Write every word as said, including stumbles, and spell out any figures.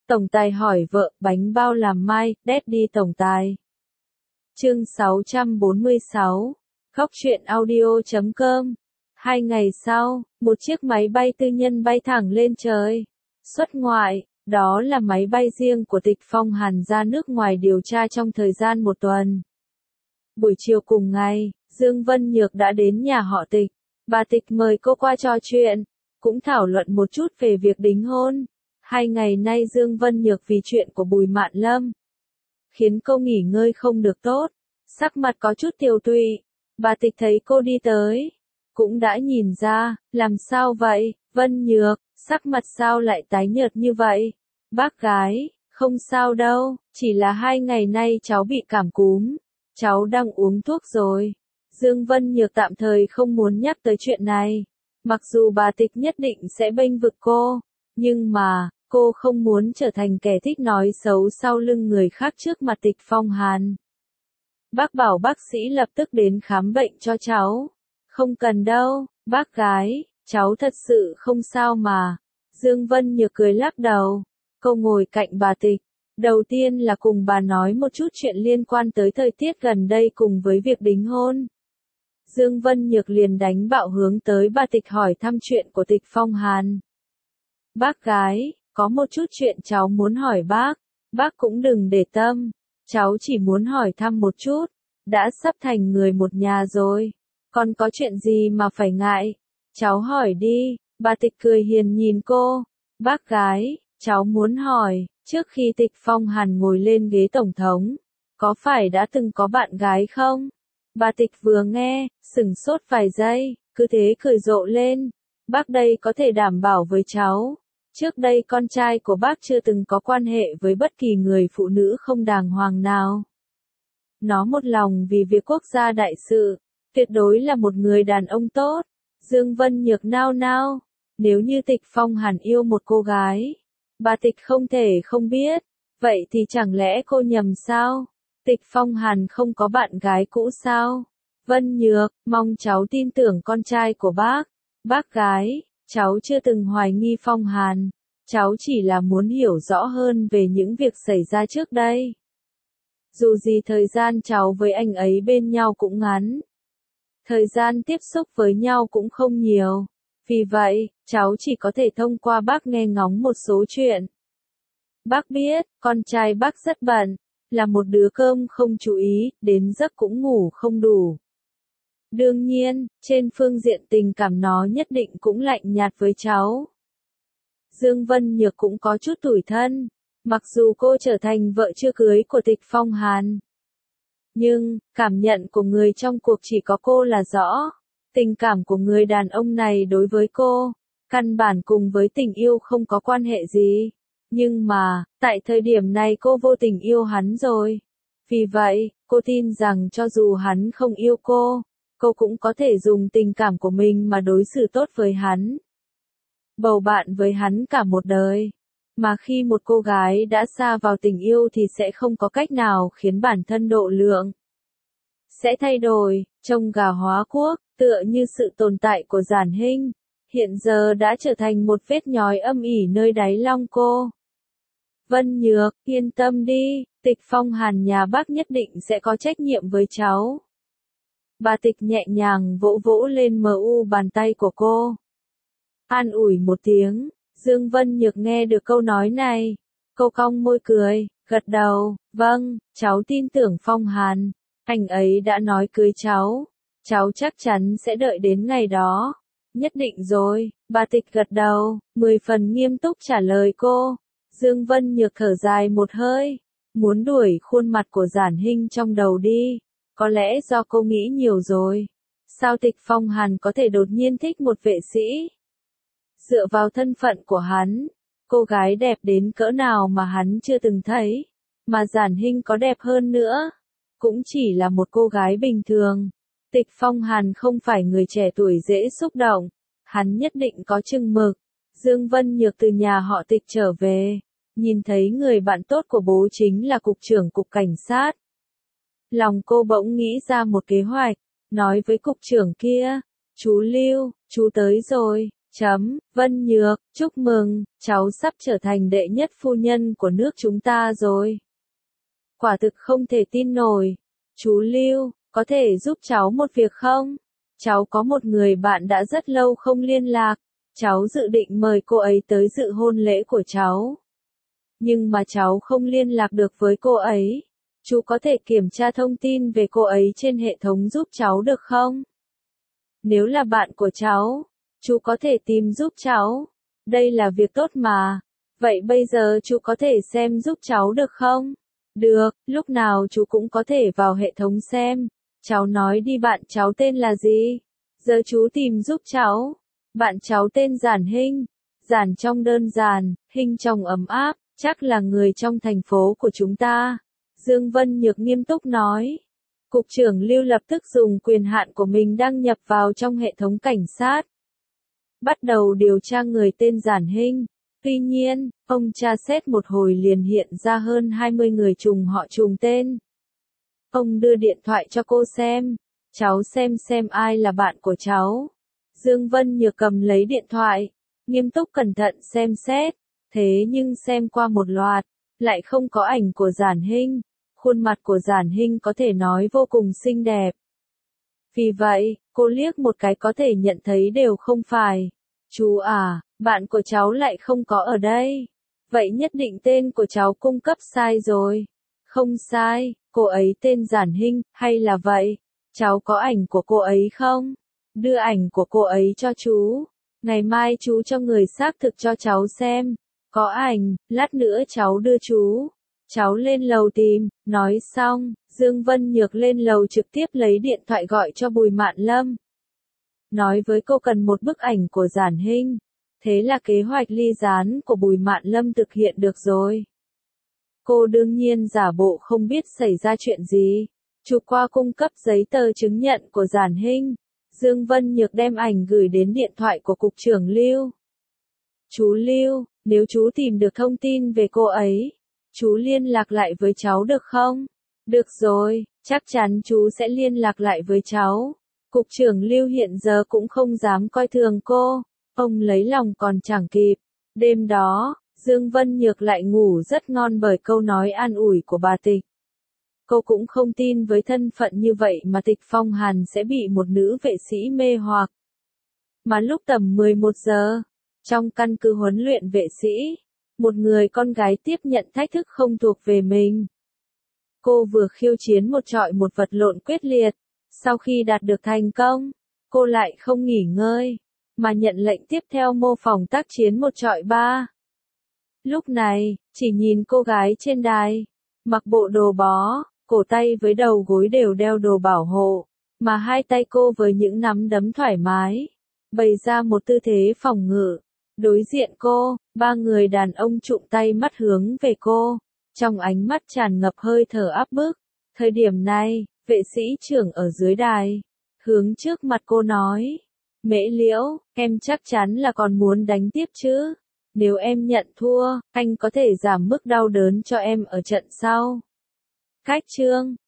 Tổng tài hỏi vợ, bánh bao làm mai, Daddy tổng tài. Chương sáu trăm bốn mươi sáu, Khóc chuyện audio chấm com. Hai ngày sau, một chiếc máy bay tư nhân bay thẳng lên trời. Xuất ngoại, đó là máy bay riêng của Tịch Phong Hàn ra nước ngoài điều tra trong thời gian một tuần. Buổi chiều cùng ngày, Dương Vân Nhược đã đến nhà họ Tịch. Bà Tịch mời cô qua trò chuyện, cũng thảo luận một chút về việc đính hôn. Hai ngày nay Dương Vân Nhược vì chuyện của Bùi Mạn Lâm, khiến cô nghỉ ngơi không được tốt, sắc mặt có chút tiều tụy. Bà Tịch thấy cô đi tới, cũng đã nhìn ra, làm sao vậy, Vân Nhược, sắc mặt sao lại tái nhợt như vậy? Bác gái, không sao đâu, chỉ là hai ngày nay cháu bị cảm cúm, cháu đang uống thuốc rồi. Dương Vân Nhược tạm thời không muốn nhắc tới chuyện này, mặc dù bà Tịch nhất định sẽ bênh vực cô, nhưng mà, cô không muốn trở thành kẻ thích nói xấu sau lưng người khác trước mặt Tịch Phong Hàn. Bác bảo bác sĩ lập tức đến khám bệnh cho cháu. Không cần đâu, bác gái, cháu thật sự không sao mà. Dương Vân Nhược cười lắc đầu. Cô ngồi cạnh bà Tịch. Đầu tiên là cùng bà nói một chút chuyện liên quan tới thời tiết gần đây cùng với việc đính hôn. Dương Vân Nhược liền đánh bạo hướng tới bà Tịch hỏi thăm chuyện của Tịch Phong Hàn. Bác gái, có một chút chuyện cháu muốn hỏi bác, bác cũng đừng để tâm, cháu chỉ muốn hỏi thăm một chút, đã sắp thành người một nhà rồi, còn có chuyện gì mà phải ngại, cháu hỏi đi. Bà Tịch cười hiền nhìn cô. Bác gái, cháu muốn hỏi, trước khi Tịch Phong Hàn ngồi lên ghế tổng thống, có phải đã từng có bạn gái không? Bà Tịch vừa nghe, sửng sốt vài giây, cứ thế cười rộ lên. Bác đây có thể đảm bảo với cháu, trước đây con trai của bác chưa từng có quan hệ với bất kỳ người phụ nữ không đàng hoàng nào. Nó một lòng vì việc quốc gia đại sự, tuyệt đối là một người đàn ông tốt. Dương Vân Nhược nao nao, nếu như Tịch Phong Hàn yêu một cô gái, bà Tịch không thể không biết, vậy thì chẳng lẽ cô nhầm sao? Tịch Phong Hàn không có bạn gái cũ sao? Vân Nhược, mong cháu tin tưởng con trai của bác. Bác gái, cháu chưa từng hoài nghi Phong Hàn, cháu chỉ là muốn hiểu rõ hơn về những việc xảy ra trước đây. Dù gì thời gian cháu với anh ấy bên nhau cũng ngắn, thời gian tiếp xúc với nhau cũng không nhiều, vì vậy, cháu chỉ có thể thông qua bác nghe ngóng một số chuyện. Bác biết, con trai bác rất bận, là một đứa cơm không chú ý, đến giấc cũng ngủ không đủ. Đương nhiên, trên phương diện tình cảm nó nhất định cũng lạnh nhạt với cháu. Dương Vân Nhược cũng có chút tủi thân, mặc dù cô trở thành vợ chưa cưới của Tịch Phong Hàn. Nhưng, cảm nhận của người trong cuộc chỉ có cô là rõ. Tình cảm của người đàn ông này đối với cô, căn bản cùng với tình yêu không có quan hệ gì. Nhưng mà, tại thời điểm này cô vô tình yêu hắn rồi. Vì vậy, cô tin rằng cho dù hắn không yêu cô, cô cũng có thể dùng tình cảm của mình mà đối xử tốt với hắn. Bầu bạn với hắn cả một đời. Mà khi một cô gái đã sa vào tình yêu thì sẽ không có cách nào khiến bản thân độ lượng sẽ thay đổi, trông gà hóa quốc, tựa như sự tồn tại của Giản Hinh, hiện giờ đã trở thành một vết nhói âm ỉ nơi đáy lòng cô. Vân Nhược, yên tâm đi, Tịch Phong Hàn nhà bác nhất định sẽ có trách nhiệm với cháu. Bà Tịch nhẹ nhàng vỗ vỗ lên mờ u bàn tay của cô. An ủi một tiếng, Dương Vân Nhược nghe được câu nói này. Cô cong môi cười, gật đầu, vâng, cháu tin tưởng Phong Hàn. Anh ấy đã nói cưới cháu. Cháu chắc chắn sẽ đợi đến ngày đó. Nhất định rồi, bà Tịch gật đầu, mười phần nghiêm túc trả lời cô. Dương Vân Nhược thở dài một hơi, muốn đuổi khuôn mặt của Giản Hinh trong đầu đi. Có lẽ do cô nghĩ nhiều rồi. Sao Tịch Phong Hàn có thể đột nhiên thích một vệ sĩ? Dựa vào thân phận của hắn, cô gái đẹp đến cỡ nào mà hắn chưa từng thấy, mà Giản Hinh có đẹp hơn nữa, cũng chỉ là một cô gái bình thường. Tịch Phong Hàn không phải người trẻ tuổi dễ xúc động, hắn nhất định có chừng mực. Dương Vân Nhược từ nhà họ Tịch trở về, nhìn thấy người bạn tốt của bố chính là cục trưởng cục cảnh sát. Lòng cô bỗng nghĩ ra một kế hoạch, nói với cục trưởng kia, chú Lưu, chú tới rồi, Chấm, Vân Nhược, chúc mừng, cháu sắp trở thành đệ nhất phu nhân của nước chúng ta rồi. Quả thực không thể tin nổi. Chú Lưu, có thể giúp cháu một việc không? Cháu có một người bạn đã rất lâu không liên lạc. Cháu dự định mời cô ấy tới dự hôn lễ của cháu. Nhưng mà cháu không liên lạc được với cô ấy. Chú có thể kiểm tra thông tin về cô ấy trên hệ thống giúp cháu được không? Nếu là bạn của cháu, chú có thể tìm giúp cháu. Đây là việc tốt mà. Vậy bây giờ chú có thể xem giúp cháu được không? Được, lúc nào chú cũng có thể vào hệ thống xem. Cháu nói đi, bạn cháu tên là gì? Giờ chú tìm giúp cháu. Bạn cháu tên Giản Hinh. Giản trong đơn giản, Hinh trong ấm áp, chắc là người trong thành phố của chúng ta. Dương Vân Nhược nghiêm túc nói. Cục trưởng Lưu lập tức dùng quyền hạn của mình đăng nhập vào trong hệ thống cảnh sát. Bắt đầu điều tra người tên Giản Hinh. Tuy nhiên, ông tra xét một hồi liền hiện ra hơn hai mươi người trùng họ trùng tên. Ông đưa điện thoại cho cô xem. Cháu xem xem ai là bạn của cháu. Dương Vân Nhược cầm lấy điện thoại, nghiêm túc cẩn thận xem xét. Thế nhưng xem qua một loạt, lại không có ảnh của Giản Hinh. Khuôn mặt của Giản Hinh có thể nói vô cùng xinh đẹp. Vì vậy, cô liếc một cái có thể nhận thấy đều không phải. Chú à, bạn của cháu lại không có ở đây. Vậy nhất định tên của cháu cung cấp sai rồi. Không sai, cô ấy tên Giản Hinh, hay là vậy? Cháu có ảnh của cô ấy không? Đưa ảnh của cô ấy cho chú. Ngày mai chú cho người xác thực cho cháu xem. Có ảnh, lát nữa cháu đưa chú. Cháu lên lầu tìm. Nói xong, Dương Vân Nhược lên lầu trực tiếp lấy điện thoại gọi cho Bùi Mạn Lâm. Nói với cô cần một bức ảnh của Giản Hinh. Thế là kế hoạch ly gián của Bùi Mạn Lâm thực hiện được rồi. Cô đương nhiên giả bộ không biết xảy ra chuyện gì. Chụp qua cung cấp giấy tờ chứng nhận của Giản Hinh. Dương Vân Nhược đem ảnh gửi đến điện thoại của cục trưởng Lưu. Chú Lưu, nếu chú tìm được thông tin về cô ấy, chú liên lạc lại với cháu được không? Được rồi, chắc chắn chú sẽ liên lạc lại với cháu. Cục trưởng Lưu hiện giờ cũng không dám coi thường cô. Ông lấy lòng còn chẳng kịp. Đêm đó, Dương Vân Nhược lại ngủ rất ngon bởi câu nói an ủi của bà Tịch. Cô cũng không tin với thân phận như vậy mà Tịch Phong Hàn sẽ bị một nữ vệ sĩ mê hoặc. Mà lúc tầm mười một giờ, trong căn cứ huấn luyện vệ sĩ, một người con gái tiếp nhận thách thức không thuộc về mình. Cô vừa khiêu chiến một trọi một vật lộn quyết liệt. Sau khi đạt được thành công, cô lại không nghỉ ngơi, mà nhận lệnh tiếp theo mô phỏng tác chiến một trọi ba. Lúc này, chỉ nhìn cô gái trên đài, mặc bộ đồ bó, cổ tay với đầu gối đều đeo đồ bảo hộ, mà hai tay cô với những nắm đấm thoải mái, bày ra một tư thế phòng ngự. Đối diện cô, ba người đàn ông trụm tay mắt hướng về cô, trong ánh mắt tràn ngập hơi thở áp bức. Thời điểm này, vệ sĩ trưởng ở dưới đài, hướng trước mặt cô nói, Mễ Liễu, em chắc chắn là còn muốn đánh tiếp chứ? Nếu em nhận thua, anh có thể giảm mức đau đớn cho em ở trận sau. Cách chương